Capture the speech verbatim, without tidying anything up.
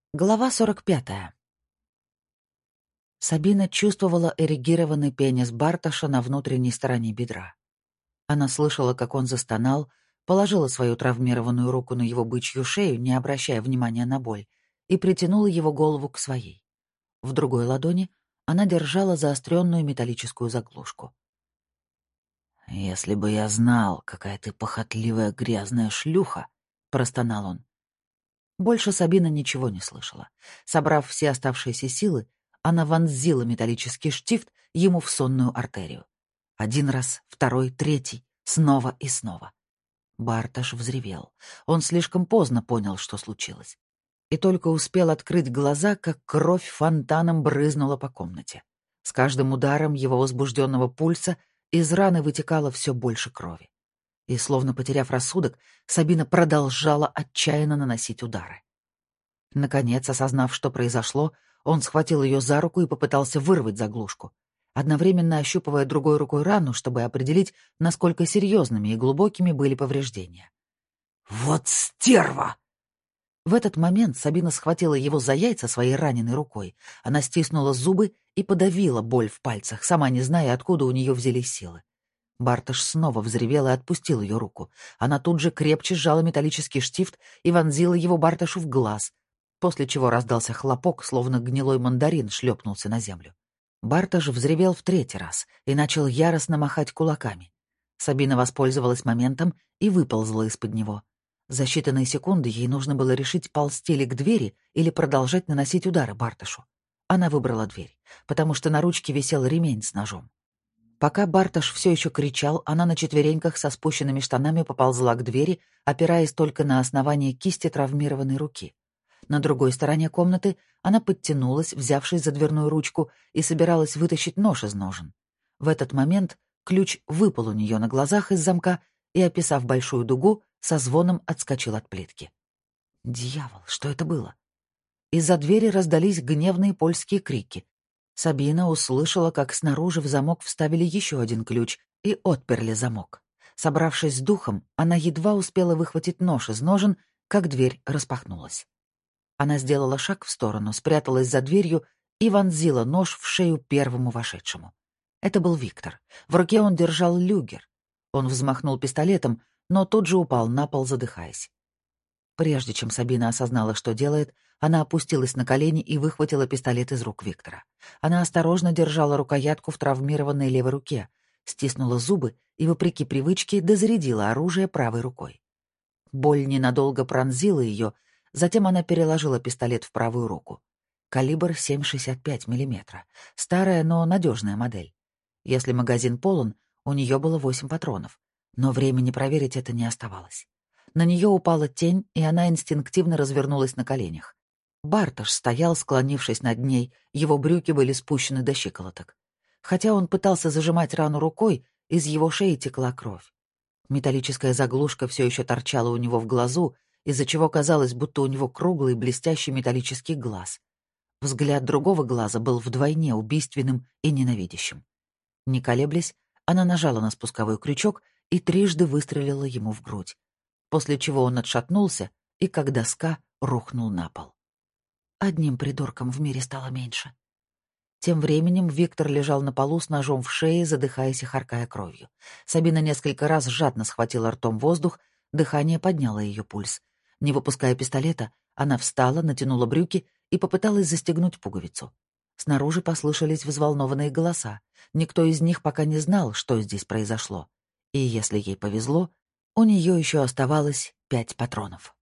Глава сорок пятая. Сабина чувствовала эрегированный пенис Барташа на внутренней стороне бедра. Она слышала, как он застонал, положила свою травмированную руку на его бычью шею, не обращая внимания на боль, и притянула его голову к своей. В другой ладони она держала заостренную металлическую заглушку. «Если бы я знал, какая ты похотливая грязная шлюха», — простонал он. Больше Сабина ничего не слышала. Собрав все оставшиеся силы, она вонзила металлический штифт ему в сонную артерию. Один раз, второй, третий, снова и снова. Барташ взревел. Он слишком поздно понял, что случилось. И только успел открыть глаза, как кровь фонтаном брызнула по комнате. С каждым ударом его возбужденного пульса из раны вытекало все больше крови. И, словно потеряв рассудок, Сабина продолжала отчаянно наносить удары. Наконец, осознав, что произошло, он схватил ее за руку и попытался вырвать заглушку, одновременно ощупывая другой рукой рану, чтобы определить, насколько серьезными и глубокими были повреждения. «Вот стерва!» В этот момент Сабина схватила его за яйца своей раненой рукой. Она стиснула зубы и подавила боль в пальцах, сама не зная, откуда у нее взялись силы. Барташ снова взревел и отпустил ее руку. Она тут же крепче сжала металлический штифт и вонзила его Барташу в глаз, после чего раздался хлопок, словно гнилой мандарин шлепнулся на землю. Барташ взревел в третий раз и начал яростно махать кулаками. Сабина воспользовалась моментом и выползла из-под него. За считанные секунды ей нужно было решить, ползти ли к двери или продолжать наносить удары Барташу. Она выбрала дверь, потому что на ручке висел ремень с ножом. Пока Барташ все еще кричал, она на четвереньках со спущенными штанами поползла к двери, опираясь только на основание кисти травмированной руки. На другой стороне комнаты она подтянулась, взявшись за дверную ручку, и собиралась вытащить нож из ножен. В этот момент ключ выпал у нее на глазах из замка и, описав большую дугу, со звоном отскочил от плитки. Дьявол, что это было? Из-за двери раздались гневные польские крики. Сабина услышала, как снаружи в замок вставили еще один ключ и отперли замок. Собравшись с духом, она едва успела выхватить нож из ножен, как дверь распахнулась. Она сделала шаг в сторону, спряталась за дверью и вонзила нож в шею первому вошедшему. Это был Виктор. В руке он держал люгер. Он взмахнул пистолетом, но тут же упал на пол, задыхаясь. Прежде чем Сабина осознала, что делает, она опустилась на колени и выхватила пистолет из рук Виктора. Она осторожно держала рукоятку в травмированной левой руке, стиснула зубы и, вопреки привычке, дозарядила оружие правой рукой. Боль ненадолго пронзила ее, затем она переложила пистолет в правую руку. Калибр семь шестьдесят пять миллиметра. Старая, но надежная модель. Если магазин полон, у нее было восемь патронов, но времени проверить это не оставалось. На нее упала тень, и она инстинктивно развернулась на коленях. Барташ стоял, склонившись над ней, его брюки были спущены до щиколоток. Хотя он пытался зажимать рану рукой, из его шеи текла кровь. Металлическая заглушка все еще торчала у него в глазу, из-за чего казалось, будто у него круглый блестящий металлический глаз. Взгляд другого глаза был вдвойне убийственным и ненавидящим. Не колеблясь, она нажала на спусковой крючок и трижды выстрелила ему в грудь, после чего он отшатнулся и, как доска, рухнул на пол. Одним придурком в мире стало меньше. Тем временем Виктор лежал на полу с ножом в шее, задыхаясь и харкая кровью. Сабина несколько раз жадно схватила ртом воздух, дыхание подняло ее пульс. Не выпуская пистолета, она встала, натянула брюки и попыталась застегнуть пуговицу. Снаружи послышались взволнованные голоса. Никто из них пока не знал, что здесь произошло. И если ей повезло, у нее еще оставалось пять патронов.